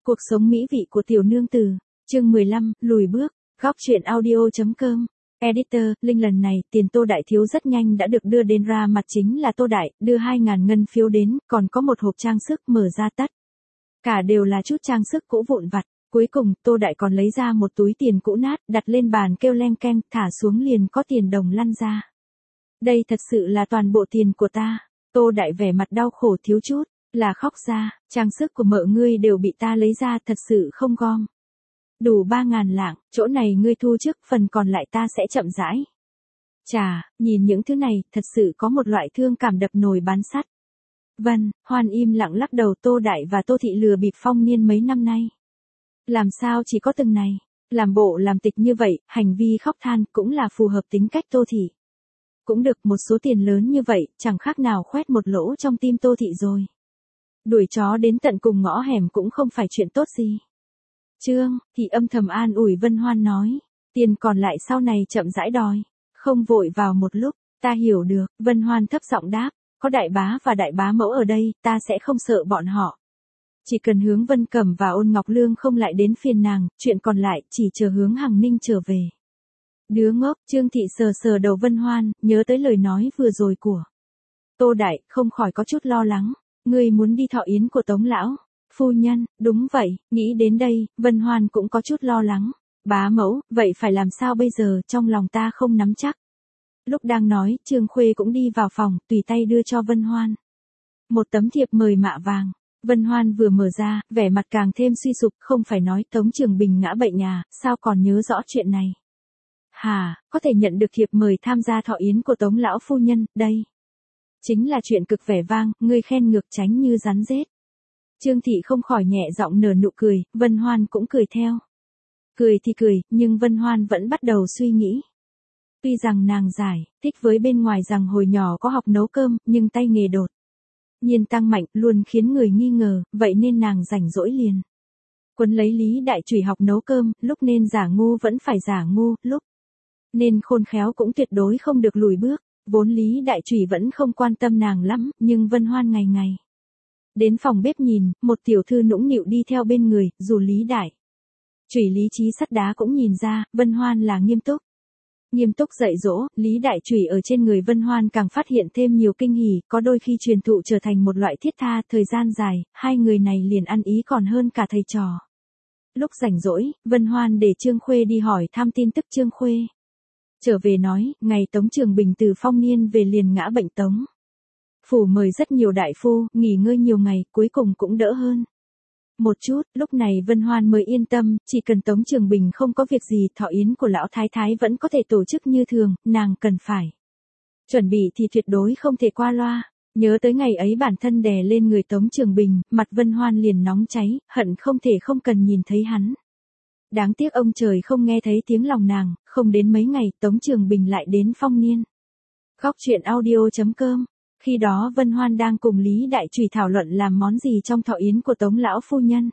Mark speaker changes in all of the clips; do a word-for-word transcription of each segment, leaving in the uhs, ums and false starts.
Speaker 1: Cuộc sống mỹ vị của tiểu nương tử, chương mười lăm, lùi bước, góc truyện audio.com. Editor, Linh lần này, tiền Tô Đại thiếu rất nhanh đã được đưa đến ra mặt chính là Tô Đại, đưa hai ngàn ngân phiếu đến, còn có một hộp trang sức mở ra tất. Cả đều là chút trang sức cũ vụn vặt. Cuối cùng, Tô Đại còn lấy ra một túi tiền cũ nát, đặt lên bàn kêu leng keng, thả xuống liền có tiền đồng lăn ra. Đây thật sự là toàn bộ tiền của ta. Tô Đại vẻ mặt đau khổ thiếu chút, là khóc ra, trang sức của mợ ngươi đều bị ta lấy ra, thật sự không gom. Đủ ba ngàn lạng, chỗ này ngươi thu trước, phần còn lại ta sẽ chậm rãi. Chà, nhìn những thứ này, thật sự có một loại thương cảm đập nồi bán sắt. Vân, Hoan im lặng lắc đầu. Tô Đại và Tô Thị lừa bịp Phong Niên mấy năm nay. Làm sao chỉ có từng này, làm bộ làm tịch như vậy, hành vi khóc than cũng là phù hợp tính cách Tô Thị. Cũng được, một số tiền lớn như vậy, chẳng khác nào khoét một lỗ trong tim Tô Thị rồi. Đuổi chó đến tận cùng ngõ hẻm cũng không phải chuyện tốt gì. Trương, thì âm thầm an ủi Vân Hoan nói, tiền còn lại sau này chậm rãi đòi, không vội vào một lúc, ta hiểu được. Vân Hoan thấp giọng đáp, có đại bá và đại bá mẫu ở đây, ta sẽ không sợ bọn họ. Chỉ cần Hướng Vân Cẩm và Ôn Ngọc Lương không lại đến phiền nàng, chuyện còn lại chỉ chờ Hướng Hằng Ninh trở về. Đứa ngốc. Trương Thị sờ sờ đầu Vân Hoan, nhớ tới lời nói vừa rồi của Tô Đại, không khỏi có chút lo lắng. Ngươi muốn đi thọ yến của Tống lão phu nhân? Đúng vậy. Nghĩ đến đây, Vân Hoan cũng có chút lo lắng. Bá mẫu, vậy phải làm sao bây giờ? Trong lòng ta không nắm chắc. Lúc đang nói, Trương Khuê cũng đi vào phòng, tùy tay đưa cho Vân Hoan một tấm thiệp mời mạ vàng. Vân Hoan vừa mở ra, vẻ mặt càng thêm suy sụp, không phải nói Tống Trường Bình ngã bệnh à, sao còn nhớ rõ chuyện này? Hà, có thể nhận được thiệp mời tham gia thọ yến của Tống lão phu nhân, đây chính là chuyện cực vẻ vang, ngươi khen ngược tránh như rắn rết. Trương Thị không khỏi nhẹ giọng nở nụ cười, Vân Hoan cũng cười theo. Cười thì cười, nhưng Vân Hoan vẫn bắt đầu suy nghĩ. Tuy rằng nàng giải thích với bên ngoài rằng hồi nhỏ có học nấu cơm, nhưng tay nghề đột nhiên tăng mạnh, luôn khiến người nghi ngờ, vậy nên nàng rảnh rỗi liền quấn lấy Lý Đại Trùy học nấu cơm, lúc nên giả ngu vẫn phải giả ngu, lúc nên khôn khéo cũng tuyệt đối không được lùi bước. Vốn Lý Đại Trùy vẫn không quan tâm nàng lắm, nhưng Vân Hoan ngày ngày đến phòng bếp nhìn, một tiểu thư nũng nịu đi theo bên người, dù Lý Đại Trùy lý trí sắt đá cũng nhìn ra, Vân Hoan là nghiêm túc. Nghiêm túc dạy dỗ, Lý Đại Trùy ở trên người Vân Hoan càng phát hiện thêm nhiều kinh hỉ, có đôi khi truyền thụ trở thành một loại thiết tha, thời gian dài, hai người này liền ăn ý còn hơn cả thầy trò. Lúc rảnh rỗi, Vân Hoan để Trương Khuê đi hỏi thăm tin tức. Trương Khuê trở về nói, ngày Tống Trường Bình từ Phong Niên về liền ngã bệnh. Tống phủ mời rất nhiều đại phu, nghỉ ngơi nhiều ngày, cuối cùng cũng đỡ hơn một chút. Lúc này Vân Hoan mới yên tâm, chỉ cần Tống Trường Bình không có việc gì, thọ yến của lão thái thái vẫn có thể tổ chức như thường, nàng cần phải chuẩn bị thì tuyệt đối không thể qua loa. Nhớ tới ngày ấy bản thân đè lên người Tống Trường Bình, mặt Vân Hoan liền nóng cháy, hận không thể không cần nhìn thấy hắn. Đáng tiếc ông trời không nghe thấy tiếng lòng nàng, không đến mấy ngày, Tống Trường Bình lại đến Phong Niên. Góc truyện audio.com. Khi đó Vân Hoan đang cùng Lý Đại Trùy thảo luận làm món gì trong thọ yến của Tống lão phu nhân.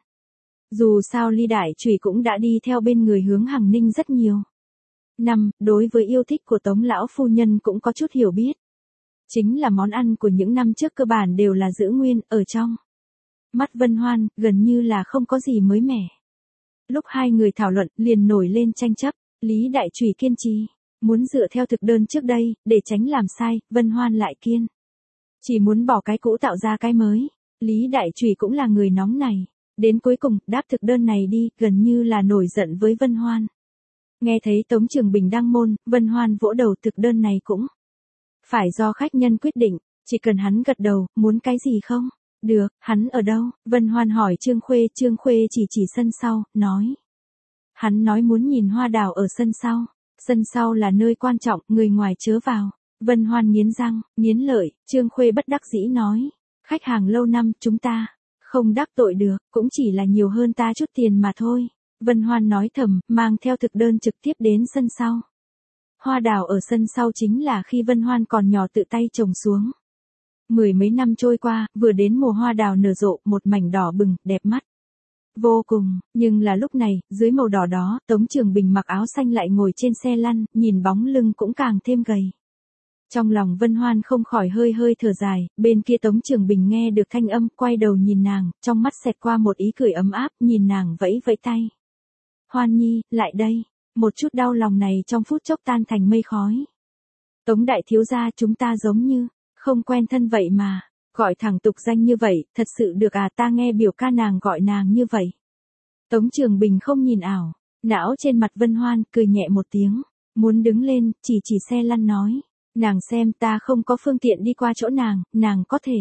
Speaker 1: Dù sao Lý Đại Trùy cũng đã đi theo bên người Hướng Hằng Ninh rất nhiều năm, đối với yêu thích của Tống lão phu nhân cũng có chút hiểu biết. Chính là món ăn của những năm trước cơ bản đều là giữ nguyên, ở trong mắt Vân Hoan, gần như là không có gì mới mẻ. Lúc hai người thảo luận, liền nổi lên tranh chấp. Lý Đại Trùy kiên trì muốn dựa theo thực đơn trước đây, để tránh làm sai. Vân Hoan lại kiên chỉ muốn bỏ cái cũ tạo ra cái mới. Lý Đại Trùy cũng là người nóng này. Đến cuối cùng, đáp thực đơn này đi, gần như là nổi giận với Vân Hoan. Nghe thấy Tống Trường Bình đăng môn, Vân Hoan vỗ đầu, thực đơn này cũng phải do khách nhân quyết định, chỉ cần hắn gật đầu, muốn cái gì không? Được, hắn ở đâu? Vân Hoan hỏi Trương Khuê. Trương Khuê chỉ chỉ sân sau, nói. Hắn nói muốn nhìn hoa đào ở sân sau. Sân sau là nơi quan trọng, người ngoài chớ vào. Vân Hoan nghiến răng, nghiến lợi. Trương Khuê bất đắc dĩ nói. Khách hàng lâu năm, chúng ta không đắc tội được, cũng chỉ là nhiều hơn ta chút tiền mà thôi. Vân Hoan nói thầm, mang theo thực đơn trực tiếp đến sân sau. Hoa đào ở sân sau chính là khi Vân Hoan còn nhỏ tự tay trồng xuống. Mười mấy năm trôi qua, vừa đến mùa hoa đào nở rộ, một mảnh đỏ bừng, đẹp mắt vô cùng, nhưng là lúc này, dưới màu đỏ đó, Tống Trường Bình mặc áo xanh lại ngồi trên xe lăn, nhìn bóng lưng cũng càng thêm gầy Trong lòng Vân Hoan không khỏi hơi hơi thở dài, bên kia Tống Trường Bình nghe được thanh âm, quay đầu nhìn nàng, trong mắt xẹt qua một ý cười ấm áp, nhìn nàng vẫy vẫy tay. Hoan Nhi, lại đây, một chút đau lòng này trong phút chốc tan thành mây khói. Tống đại thiếu gia chúng ta giống như, không quen thân vậy mà, gọi thẳng tục danh như vậy, thật sự được à, ta nghe biểu ca nàng gọi nàng như vậy. Tống Trường Bình không nhìn ảo, não trên mặt Vân Hoan, cười nhẹ một tiếng, muốn đứng lên, chỉ chỉ xe lăn nói. Nàng xem ta không có phương tiện đi qua chỗ nàng, nàng có thể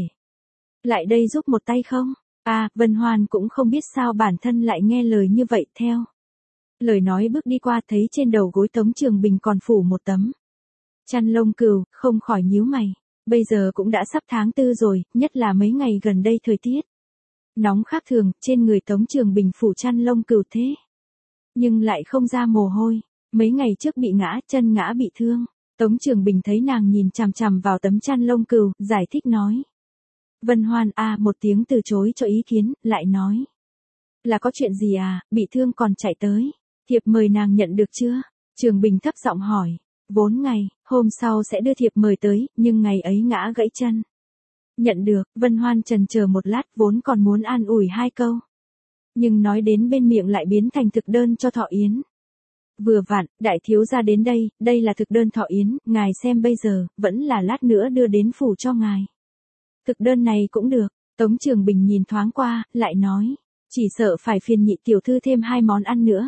Speaker 1: lại đây giúp một tay không? À, Vân Hoan cũng không biết sao bản thân lại nghe lời như vậy theo. Lời nói bước đi qua thấy trên đầu gối Tống Trường Bình còn phủ một tấm chăn lông cừu, không khỏi nhíu mày. Bây giờ cũng đã sắp tháng tư rồi, nhất là mấy ngày gần đây thời tiết nóng khác thường, trên người Tống Trường Bình phủ chăn lông cừu thế. Nhưng lại không ra mồ hôi, mấy ngày trước bị ngã, chân ngã bị thương. Tống Trường Bình thấy nàng nhìn chằm chằm vào tấm chăn lông cừu, giải thích nói. Vân Hoan a một tiếng từ chối cho ý kiến, lại nói. Là có chuyện gì à, bị thương còn chạy tới. Thiệp mời nàng nhận được chưa? Trường Bình thấp giọng hỏi. Vốn ngày, hôm sau sẽ đưa thiệp mời tới, nhưng ngày ấy ngã gãy chân. Nhận được, Vân Hoan chần chờ một lát vốn còn muốn an ủi hai câu. Nhưng nói đến bên miệng lại biến thành thực đơn cho Thọ Yến. Vừa vặn, đại thiếu gia đến đây, đây là thực đơn Thọ Yến, ngài xem bây giờ, vẫn là lát nữa đưa đến phủ cho ngài. Thực đơn này cũng được, Tống Trường Bình nhìn thoáng qua, lại nói, chỉ sợ phải phiền nhị tiểu thư thêm hai món ăn nữa.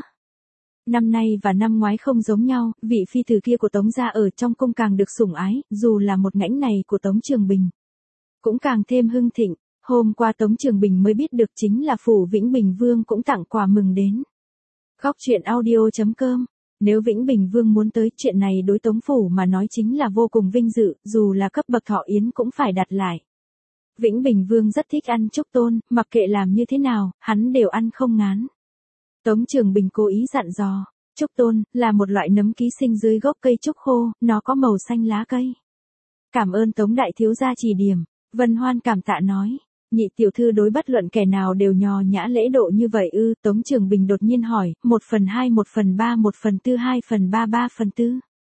Speaker 1: Năm nay và năm ngoái không giống nhau, vị phi tử kia của Tống gia ở trong cung càng được sủng ái, dù là một ngãnh này của Tống Trường Bình. Cũng càng thêm hưng thịnh, hôm qua Tống Trường Bình mới biết được chính là phủ Vĩnh Bình Vương cũng tặng quà mừng đến. Góc truyện audio chấm com. Nếu Vĩnh Bình Vương muốn tới, chuyện này đối Tống phủ mà nói chính là vô cùng vinh dự, dù là cấp bậc Thọ Yến cũng phải đặt lại. Vĩnh Bình Vương rất thích ăn trúc tôn, mặc kệ làm như thế nào, hắn đều ăn không ngán. Tống Trường Bình cố ý dặn dò, trúc tôn là một loại nấm ký sinh dưới gốc cây trúc khô, nó có màu xanh lá cây. Cảm ơn Tống đại thiếu gia chỉ điểm, Vân Hoan cảm tạ nói. Nhị tiểu thư đối bất luận kẻ nào đều nhò nhã lễ độ như vậy ư? Tống Trường Bình đột nhiên hỏi, một phần hai, một phần ba, một phần tư, hai phần ba, ba phần tư.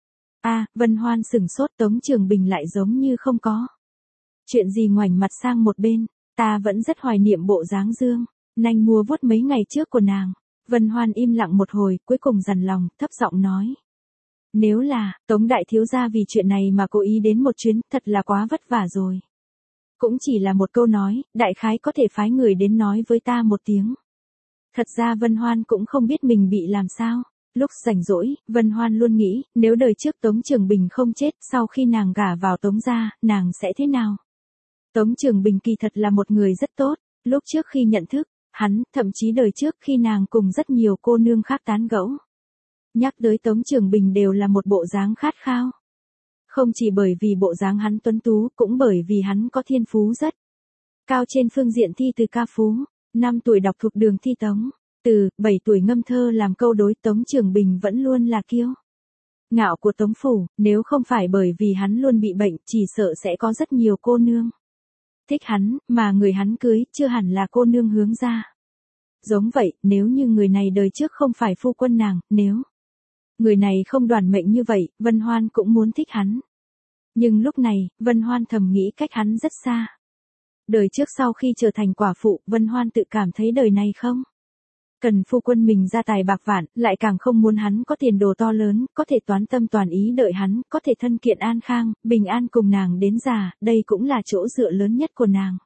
Speaker 1: À, Vân Hoan sửng sốt, Tống Trường Bình lại giống như không có chuyện gì, ngoảnh mặt sang một bên, ta vẫn rất hoài niệm bộ dáng dương nanh mua vuốt mấy ngày trước của nàng. Vân Hoan im lặng một hồi, cuối cùng dằn lòng, thấp giọng nói. Nếu là, Tống đại thiếu gia vì chuyện này mà cố ý đến một chuyến, thật là quá vất vả rồi. Cũng chỉ là một câu nói, đại khái có thể phái người đến nói với ta một tiếng. Thật ra Vân Hoan cũng không biết mình bị làm sao. Lúc rảnh rỗi, Vân Hoan luôn nghĩ, nếu đời trước Tống Trường Bình không chết, sau khi nàng gả vào Tống gia, nàng sẽ thế nào? Tống Trường Bình kỳ thật là một người rất tốt. Lúc trước khi nhận thức, hắn, thậm chí đời trước khi nàng cùng rất nhiều cô nương khác tán gẫu. Nhắc tới Tống Trường Bình đều là một bộ dáng khát khao. Không chỉ bởi vì bộ dáng hắn tuấn tú, cũng bởi vì hắn có thiên phú rất cao trên phương diện thi từ ca phú. Năm tuổi đọc thuộc đường thi tống, từ bảy tuổi ngâm thơ làm câu đối. Tống Trường Bình vẫn luôn là kiêu ngạo của Tống phủ, nếu không phải bởi vì hắn luôn bị bệnh, chỉ sợ sẽ có rất nhiều cô nương thích hắn, mà người hắn cưới chưa hẳn là cô nương hướng ra. Giống vậy, nếu như người này đời trước không phải phu quân nàng, nếu người này không đoản mệnh như vậy, Vân Hoan cũng muốn thích hắn. Nhưng lúc này, Vân Hoan thầm nghĩ cách hắn rất xa. Đời trước sau khi trở thành quả phụ, Vân Hoan tự cảm thấy đời này không cần phu quân mình ra tài bạc vạn, lại càng không muốn hắn có tiền đồ to lớn, có thể toán tâm toàn ý đợi hắn, có thể thân kiện an khang, bình an cùng nàng đến già, đây cũng là chỗ dựa lớn nhất của nàng.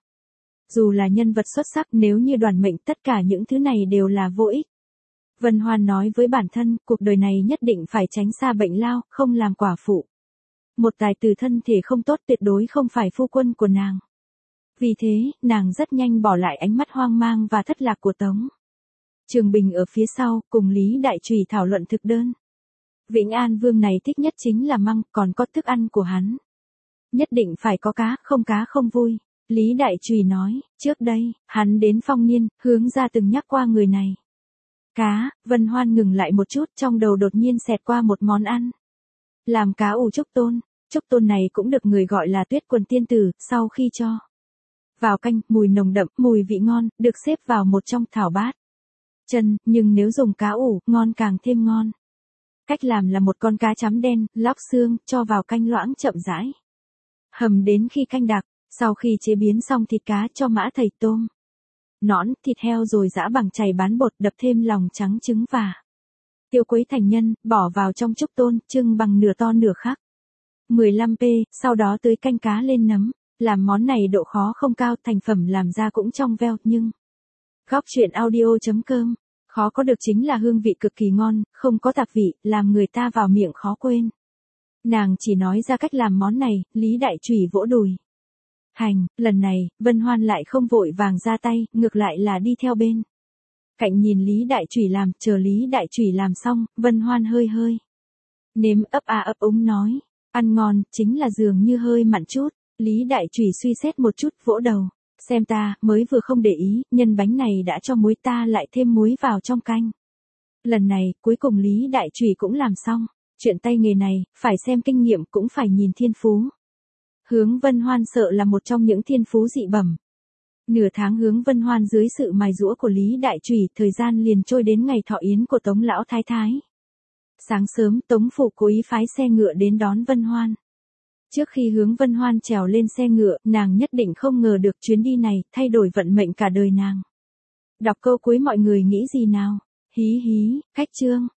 Speaker 1: Dù là nhân vật xuất sắc, nếu như đoản mệnh, tất cả những thứ này đều là vô ích. Vân Hoan nói với bản thân, cuộc đời này nhất định phải tránh xa bệnh lao, không làm quả phụ. Một tài tử thân thể không tốt tuyệt đối không phải phu quân của nàng. Vì thế, nàng rất nhanh bỏ lại ánh mắt hoang mang và thất lạc của Tống Trường Bình ở phía sau, cùng Lý Đại Trùy thảo luận thực đơn. Vĩnh An Vương này thích nhất chính là măng, còn có thức ăn của hắn. Nhất định phải có cá, không cá không vui. Lý Đại Trùy nói, trước đây, hắn đến Phong Niên, hướng ra từng nhắc qua người này. Cá, Vân Hoan ngừng lại một chút, trong đầu đột nhiên xẹt qua một món ăn. Làm cá ủ trúc tôn. Trúc tôn này cũng được người gọi là tuyết quần tiên tử, sau khi cho vào canh, mùi nồng đậm, mùi vị ngon, được xếp vào một trong thảo bát chân, nhưng nếu dùng cá ủ, ngon càng thêm ngon. Cách làm là một con cá chấm đen, lóc xương, cho vào canh loãng chậm rãi. Hầm đến khi canh đặc, sau khi chế biến xong thịt cá cho mã thầy tôm. Nõn, thịt heo rồi giã bằng chày bán bột, đập thêm lòng trắng trứng và tiêu quấy thành nhân, bỏ vào trong chúc tôn, trưng bằng nửa to nửa khắc. mười lăm p, sau đó tưới canh cá lên nấm. Làm món này độ khó không cao, thành phẩm làm ra cũng trong veo, nhưng Góc truyện audio.com, khó có được chính là hương vị cực kỳ ngon, không có tạp vị, làm người ta vào miệng khó quên. Nàng chỉ nói ra cách làm món này, Lý Đại Trùy vỗ đùi. Hành, lần này, Vân Hoan lại không vội vàng ra tay, ngược lại là đi theo bên cạnh nhìn Lý Đại Trùy làm, chờ Lý Đại Trùy làm xong, Vân Hoan hơi hơi nếm, ấp a ấp úng nói, ăn ngon, chính là dường như hơi mặn chút. Lý Đại Trùy suy xét một chút, vỗ đầu, xem ta, mới vừa không để ý, nhân bánh này đã cho muối, ta lại thêm muối vào trong canh. Lần này, cuối cùng Lý Đại Trùy cũng làm xong, chuyện tay nghề này, phải xem kinh nghiệm cũng phải nhìn thiên phú. Hướng Vân Hoan sợ là một trong những thiên phú dị bẩm. Nửa tháng Hướng Vân Hoan dưới sự mài giũa của Lý Đại Trùy, thời gian liền trôi đến ngày thọ yến của Tống Lão Thái Thái. Sáng sớm, Tống Phủ cố ý phái xe ngựa đến đón Vân Hoan. Trước khi Hướng Vân Hoan trèo lên xe ngựa, nàng nhất định không ngờ được chuyến đi này, thay đổi vận mệnh cả đời nàng. Đọc câu cuối mọi người nghĩ gì nào? Hí hí, cách chương.